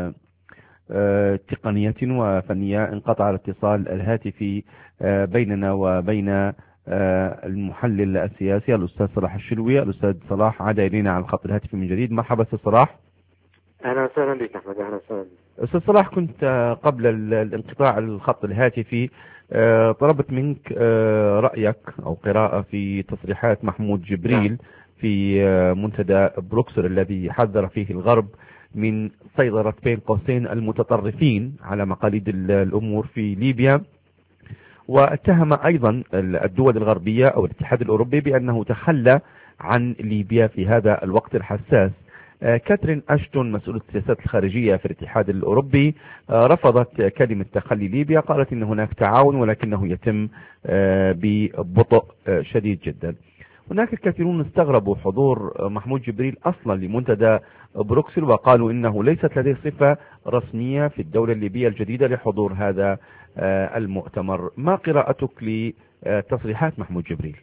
تقنية وفنية انقطع الاتصال الهاتفي بيننا وبين المحلل السياسي الأستاذ صلاح الشلوي. الأستاذ صلاح عاد إلينا على الخط الهاتفي من جديد. مرحبا أستاذ صلاح. أهلا وسهلا بك أحمد. أهلا وسهلا. أستاذ صلاح، كنت قبل الانقطاع الخط الهاتفي طلبت منك رأيك أو قراءة في تصريحات محمود جبريل في منتدى بروكسل الذي حذر فيه الغرب من سيطرة بين قوسين المتطرفين على مقاليد الأمور في ليبيا، واتهم أيضا الدول الغربية أو الاتحاد الأوروبي بأنه تخلى عن ليبيا في هذا الوقت الحساس. كاثرين أشتون مسؤولة السياسات الخارجية في الاتحاد الأوروبي رفضت كلمة تخلي ليبيا، قالت إن هناك تعاون ولكنه يتم ببطء شديد جدا. هناك كثيرون استغربوا حضور محمود جبريل أصلا لمنتدى بروكسل، وقالوا إنه ليست لديه صفة رسمية في الدولة الليبية الجديدة لحضور هذا المؤتمر. ما قراءتك لتصريحات محمود جبريل؟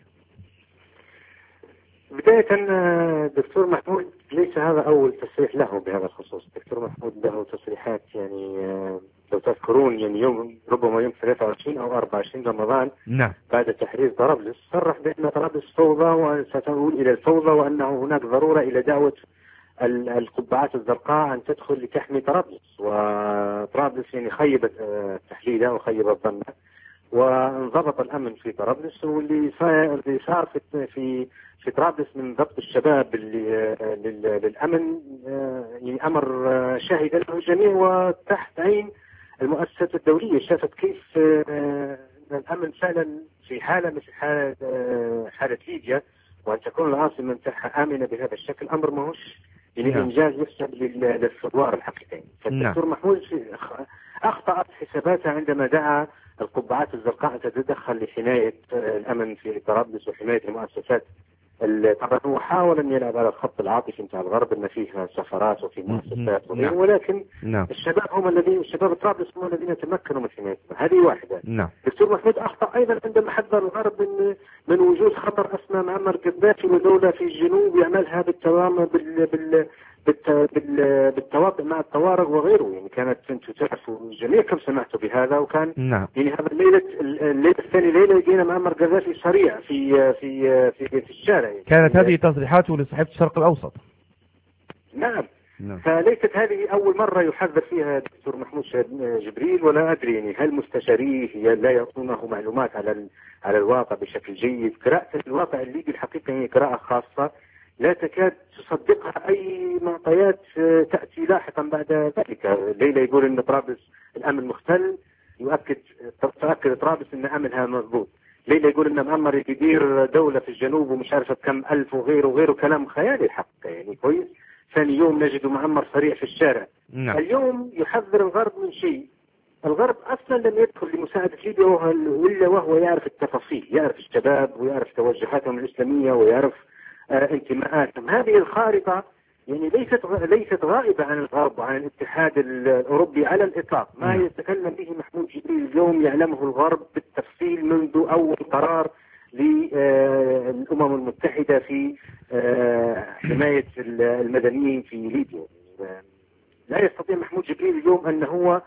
بداية دكتور محمود ليس هذا أول تصريح له بهذا الخصوص. دكتور محمود له تصريحات يعني لو تذكرون يعني ربما يوم 23 أو 24 رمضان نعم. بعد تحرير طرابلس صرح بأن طرابلس فوضى وستؤول إلى الفوضى، وأنه هناك ضرورة إلى دعوة القبعات الزرقاء أن تدخل لتحمي طرابلس، وطرابلس يعني خيبت تحليلها وخيبت ظنها، وانضبط الأمن في طرابلس. واللي صار في طرابلس من ضبط الشباب للأمن يعني أمر شاهد له الجميع وتحت عين المؤسسات الدولية. شافت كيف الأمن فعلا في حالة مثل حالة ليبيا، وأن تكون العاصمة نتاعها آمنة بهذا الشكل أمر ماهوش يعني إنجاز يحسب للثوار الحقيقيين. فالدكتور محمود أخطأت حساباتها عندما دعا القبعات الزرقاء أن تتدخل لحماية الأمن في طرابلس وحماية المؤسسات. طبعا هو حاول أن يلعب على الخط العاطفي نتاع الغرب أن فيها سفرات وفي مؤسسات وغيره، ولكن الشباب طرابلس هم الذين تمكنوا من حمايتها. هذه واحدة. دكتور محمود أخطأ أيضا عندما حذر الغرب من وجود خطر أسمى معمر قذافي ودولة في الجنوب يعملها بالتواطؤ مع الطوارق وغيره. يعني كانت انتم تعرفوا جميعكم سمعتوا بهذا، وكان يعني هذا الليلة الثانية ليلة لقينا معمر قذافي صريع في الشارع. يعني كانت هذه تصريحاته لصحيفة الشرق الأوسط. نعم. فليست هذه أول مرة يحذر فيها دكتور محمود جبريل، ولا أدري يعني هل مستشاريه لا يعطونه معلومات على الواقع بشكل جيد. قراءة الواقع الليبي الحقيقة هي قراءة خاصة لا تكاد تصدقها أي معطيات تأتي لاحقا بعد ذلك. ليلة يقول أن طرابلس الأمن مختل، تؤكد طرابلس أن أمنها مضبوط. ليلة يقول أن معمر يدير دولة في الجنوب ومش عارفة كم ألف وغيره كلام خيالي الحقيقة يعني كويس. ثاني يوم نجد معمر صريح في الشارع. اليوم يحذر الغرب من شيء. الغرب أصلا لم يدخل لمساعدة ليبيا إلا وهو يعرف التفاصيل، يعرف الشباب ويعرف توجهاتهم الإسلامية ويعرف انتماءاتهم. هذه الخارطة يعني ليست غائبة عن الغرب وعن الاتحاد الأوروبي على الإطلاق. ما يتكلم به محمود جبريل اليوم يعلمه الغرب بالتفصيل منذ أول قرار للأمم المتحدة في حماية المدنيين في ليبيا. لا يستطيع محمود جبريل اليوم أن هو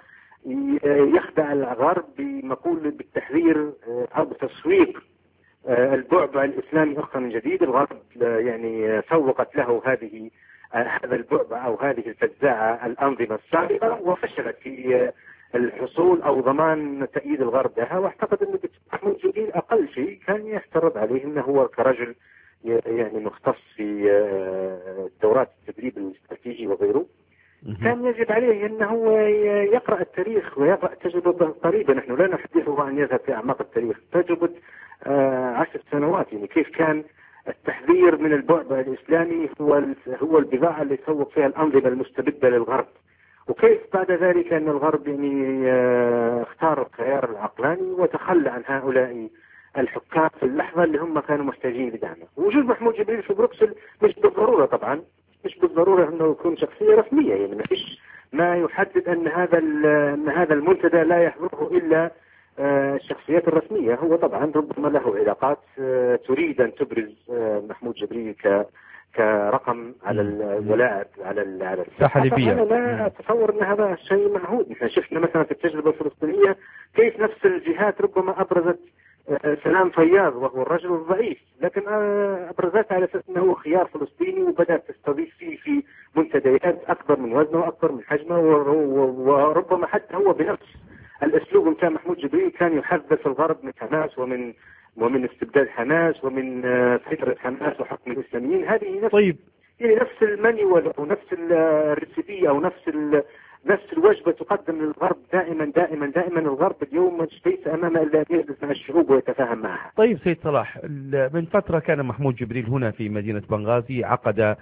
يخدع الغرب بمقولة بالتحذير أو بتسويق البعبع الإسلامي أخرى من جديد. الغرب يعني سوقت له هذا البعبع أو هذه الفزاعة الأنظمة السابقة، وفشلت في الحصول أو ضمان تأييد الغرب لها. واعتقد أن محمود جبريل أقل شيء كان يفترض عليه أنه هو كرجل يعني مختص في دورات التدريب الاستراتيجي وغيره، كان يجب عليه أنه يقرأ التاريخ ويقرأ تجربة قريبة. نحن لا نحدثه عن يذهب في أعماق التاريخ، تجربة 10 سنوات. يعني كيف كان التحذير من البعبع الإسلامي هو البضاعة اللي تسوق فيها الأنظمة المستبدة للغرب، وكيف بعد ذلك أن الغرب يعني اختار الخيار العقلاني وتخلى عن هؤلاء الحكام في اللحظة اللي هم كانوا محتاجين لدعمه. وجود محمود جبريل في بروكسل مش بالضرورة، طبعا مش بالضرورة أنه يكون شخصية رسمية. يعني ما فيش ما يحدد أن هذا المنتدى لا يحضره إلا الشخصيات الرسمية. هو طبعا ربما له علاقات تريد أن تبرز محمود جبريل كرقم على الولاعب على الساحة الليبية. أنا لا أتصور أن هذا شيء معهود. نحن شفنا مثلا في التجربة الفلسطينية كيف نفس الجهات ربما أبرزت سلام فياض وهو الرجل الضعيف، لكن أبرزتها على أساس أنه خيار فلسطيني، وبدأت تستضيف فيه في منتديات أكبر من وزنه وأكبر من حجمه. وربما حتى هو بنفس الأسلوب نتاع محمود جبريل كان يحدث الغرب من حماس ومن استبداد حماس ومن سيطرة حماس وحكم الإسلاميين. هذه نفس المانيوال أو نفس الريسيبي أو نفس الوجبة تقدم للغرب دائما. الغرب اليوم ليس أمام إلا أن يجلس مع الشعوب ويتفاهم معها. طيب سيد صلاح، من فترة كان محمود جبريل هنا في مدينة بنغازي، عقد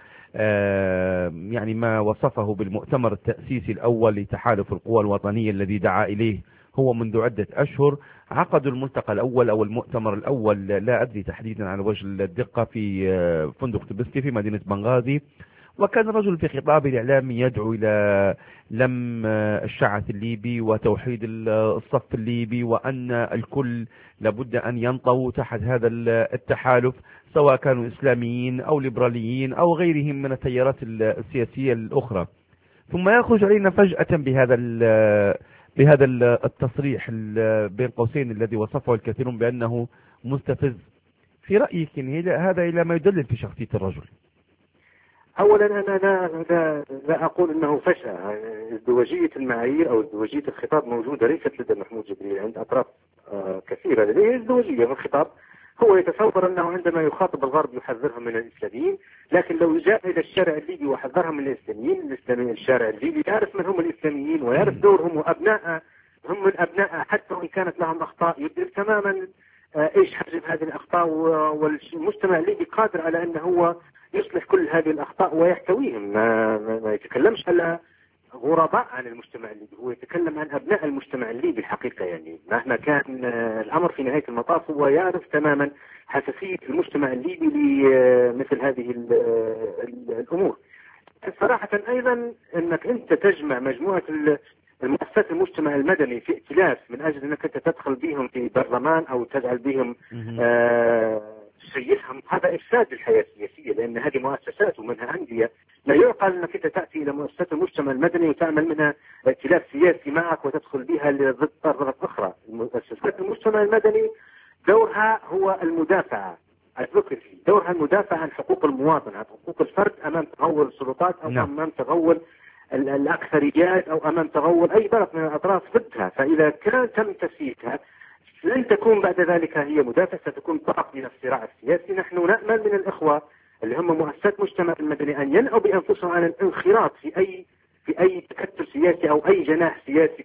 يعني ما وصفه بالمؤتمر التأسيسي الأول لتحالف القوى الوطنية الذي دعا إليه هو منذ عدة أشهر عقدوا الملتقى الأول أو المؤتمر الأول، لا أدري تحديدا على وجه الدقة، في فندق تبسكي في مدينة بنغازي. وكان الرجل في خطابه الإعلامي يدعو إلى لم الشعث الليبي وتوحيد الصف الليبي، وأن الكل لابد أن ينطوا تحت هذا التحالف، سواء كانوا إسلاميين أو ليبراليين أو غيرهم من التيارات السياسية الأخرى. ثم يخرج علينا فجأة بهذا التصريح بين قوسين الذي وصفه الكثيرون بأنه مستفز. في رأيك هذا إلى ما يدلل في شخصية الرجل؟ أولا أنا لا أقول أنه فشل. ازدواجية المعايير أو ازدواجية الخطاب موجودة ليست لدى محمود جبريل، عند أطراف كثيرة لديه ازدواجية في الخطاب. هو يتصور أنه عندما يخاطب الغرب يحذرهم من الإسلاميين، لكن لو جاء إلى الشارع الليبي وحذرهم من الإسلاميين، الشارع الليبي يعرف من هم الإسلاميين ويعرف دورهم وأبناء هم من أبناء، حتى وإن كانت لهم أخطاء يدرك تماما إيش حجم هذه الأخطاء، والمجتمع الليبي قادر على أنه هو يصلح كل هذه الأخطاء ويحتويهم. ما يتكلمش على غرباء عن المجتمع الليبي، هو يتكلم عن أبناء المجتمع الليبي الحقيقة. يعني مهما كان الأمر في نهاية المطاف هو يعرف تماما حساسية المجتمع الليبي لمثل هذه الأمور. صراحة أيضا أنك أنت تجمع مجموعة المؤسسات المجتمع المدني في ائتلاف من أجل أنك أنت تدخل بهم في برلمان أو تجعل بهم تسيسهم، هذا إفساد للحياة السياسية، لأن هذه مؤسسات ومنها أندية. لا يعقل أنك أنت تأتي إلى مؤسسات المجتمع المدني وتعمل منها ائتلاف سياسي معك وتدخل بها ضد طرف أخرى. مؤسسات المجتمع المدني دورها هو المدافعة، دورها المدافعة عن حقوق المواطن، عن حقوق الفرد أمام تغول السلطات أو أمام تغول الأكثريات أو أمام تغول أي طرف من الأطراف ضدها. فإذا كان تم تسييسها لن تكون بعد ذلك هي مدافع، ستكون طرف من الصراع السياسي. نحن نأمل من الإخوة اللي هم مؤسسات مجتمع المدني أن ينأوا بأنفسهم عن الانخراط في أي تكتل سياسي أو أي جناح سياسي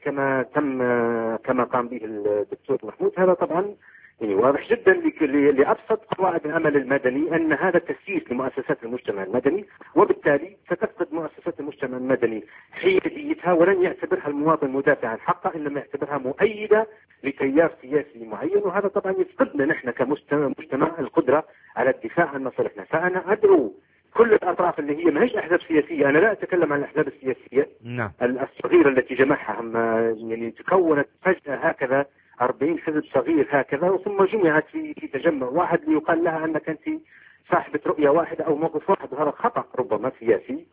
كما قام به الدكتور محمود. هذا طبعا يعني واضح جدا لأبسط قواعد العمل المدني أن هذا تسييس لمؤسسات المجتمع المدني، وبالتالي ستفقد مؤسسات المجتمع المدني حياديتها، ولن يعتبرها المواطن مدافعا حقا، إنما يعتبرها مؤيدة لتيار سياسي معين. وهذا طبعا يفقدنا نحن كمجتمع القدرة على الدفاع عن مصالحنا. فأنا أدعو كل الأطراف اللي هي ما هيش أحزاب سياسية، أنا لا أتكلم عن الأحزاب السياسية الصغيرة التي جمعها يعني تكونت فجأة هكذا 40 حزب صغير هكذا، ثم جمعت في تجمع واحد ليقال لها أنك أنت صاحبة رؤية واحدة أو موقف واحد، وهذا خطأ ربما سياسي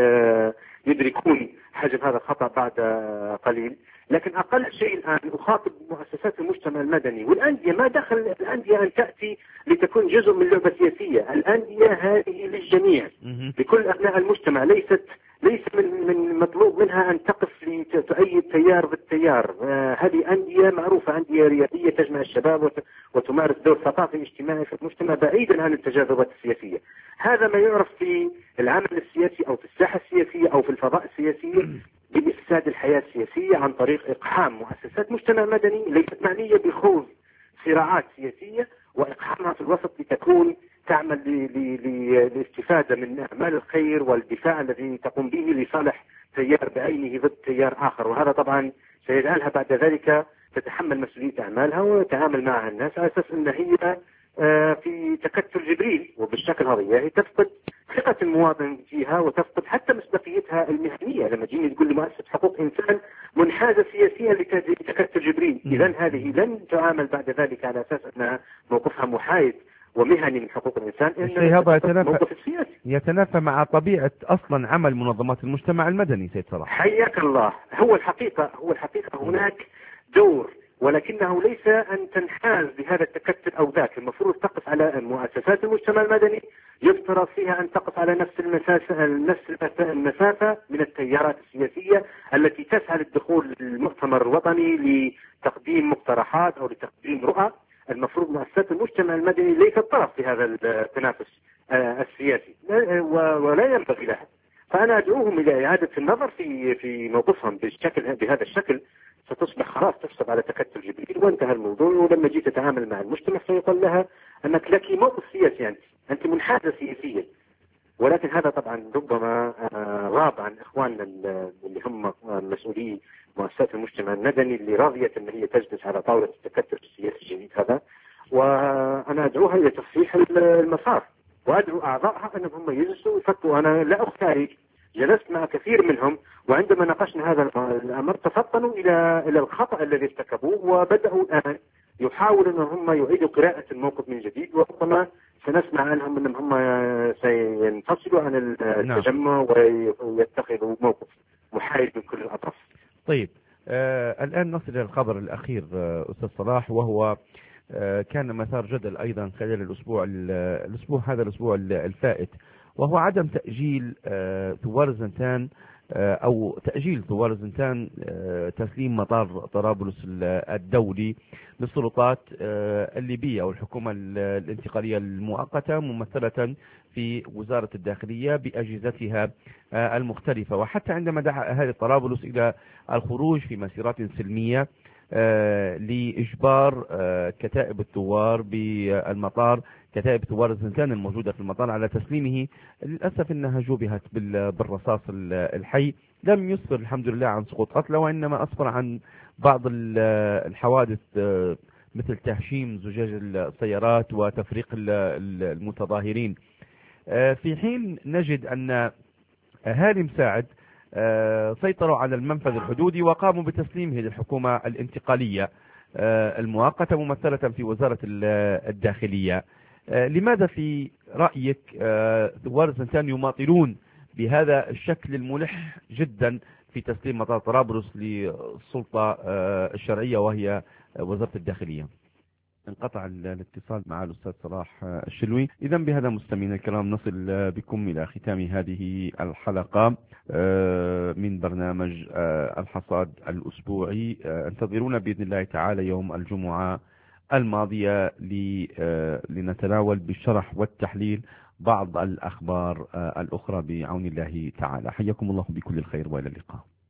سيدركون حجم هذا الخطأ بعد قليل. لكن أقل شيء الآن أخاطب مؤسسات المجتمع المدني والأندية. ما دخل الأندية أن تأتي لتكون جزء من لعبة سياسية، الأندية هذه للجميع لكل أبناء المجتمع، ليس من مطلوب منها أن تقف لتؤيد تيار بالتيار. هذه أندية معروفة، أندية رياضية تجمع الشباب وتمارس دور ثقافي اجتماعي في المجتمع بعيدا عن التجاذبات السياسية. هذا ما يعرف في العمل السياسي أو في الساحة السياسية أو في الفضاء السياسي بإفساد الحياة السياسية عن طريق إقحام مؤسسات مجتمع مدني ليست معنية بخوض صراعات سياسية وإقحامها في الوسط لتكون تعمل للاستفادة من أعمال الخير والدفاع الذي تقوم به لصالح تيار بعينه ضد تيار آخر. وهذا طبعا سيجعلها بعد ذلك تتحمل مسؤولية أعمالها وتعامل معها الناس على أساس أن هي في تكتل جبريل، وبالشكل هذا هي تفقد ثقة المواطن فيها وتفقد حتى مصداقيتها المهنية. لما تجيني تقول لمؤسسة حقوق إنسان منحازة سياسيا لتكتل جبريل، إذن هذه لن تعامل بعد ذلك على أساس أنها موقفها محايد ومهني من حقوق الإنسان، الشيء هذا يتنافى مع طبيعة أصلا عمل منظمات المجتمع المدني. سيد صلاح حياك الله. هو الحقيقة هناك دور، ولكنه ليس أن تنحاز بهذا التكتل أو ذاك. المفروض تقف على مؤسسات المجتمع المدني، يفترض فيها أن تقف على نفس المسافة من التيارات السياسية التي تسعى للدخول للمؤتمر الوطني لتقديم مقترحات أو لتقديم رؤى. المفروض مؤسسات المجتمع المدني ليست طرف في هذا التنافس السياسي ولا ينبغي لها. فأنا أدعوهم إلى إعادة النظر في موقفهم بهذا الشكل. ستصبح خلاص تحسب على تكتل جبريل وانتهى الموضوع. ولما جيت تتعامل مع المجتمع سيقول لها أنك لك موقف سياسي، أنت منحازة سياسيا، ولكن هذا طبعا ربما غاب عن إخواننا اللي هم مسؤولي مؤسسات المجتمع المدني اللي راضية أن هي تجلس على طاولة التكتل السياسي الجديد هذا. وأنا أدعوها إلى تصحيح المسار، وأدعو أعضائها أنهم هم يجلسوا ويفكروا. أنا لا أختاري، جلست مع كثير منهم، وعندما ناقشنا هذا الأمر تفطنوا إلى الخطأ الذي ارتكبوه، وبدأوا الآن يحاولوا أن هم يعيدوا قراءة الموقف من جديد، وربما سنسمع عنهم أنهم هم سينفصلوا عن التجمع ويتخذوا موقف محايد من كل الأطراف. طيب، الآن نصل إلى الخبر الأخير أستاذ صلاح، وهو كان مثار جدل أيضا خلال الأسبوع الفائت، وهو عدم تأجيل ثوار الزنتان أو تأجيل ثوار الزنتان تسليم مطار طرابلس الدولي للسلطات الليبية أو الحكومة الانتقالية المؤقتة ممثلة في وزارة الداخلية بأجهزتها المختلفة. وحتى عندما دعا أهالي طرابلس إلى الخروج في مسيرات سلمية لإجبار كتائب الثوار بالمطار، كتائب ثوار الزنتان الموجودة في المطار، على تسليمه، للأسف أنها جوبهت بالرصاص الحي. لم يسفر الحمد لله عن سقوط قتلى، وإنما أسفر عن بعض الحوادث مثل تهشيم زجاج السيارات وتفريق المتظاهرين، في حين نجد أن أهالي مساعد سيطروا على المنفذ الحدودي وقاموا بتسليمه للحكومة الانتقالية المؤقتة ممثلة في وزارة الداخلية. لماذا في رأيك ثوار الزنتان يماطلون بهذا الشكل الملح جدا في تسليم مطار طرابلس للسلطة الشرعية وهي وزارة الداخلية؟ انقطع الاتصال مع الأستاذ صلاح الشلوي. إذا بهذا مستمعينا الكرام نصل بكم إلى ختام هذه الحلقة من برنامج الحصاد الأسبوعي. انتظرونا بإذن الله تعالى يوم الجمعة الماضية لنتناول بالشرح والتحليل بعض الأخبار الأخرى بعون الله تعالى. حياكم الله بكل الخير وإلى اللقاء.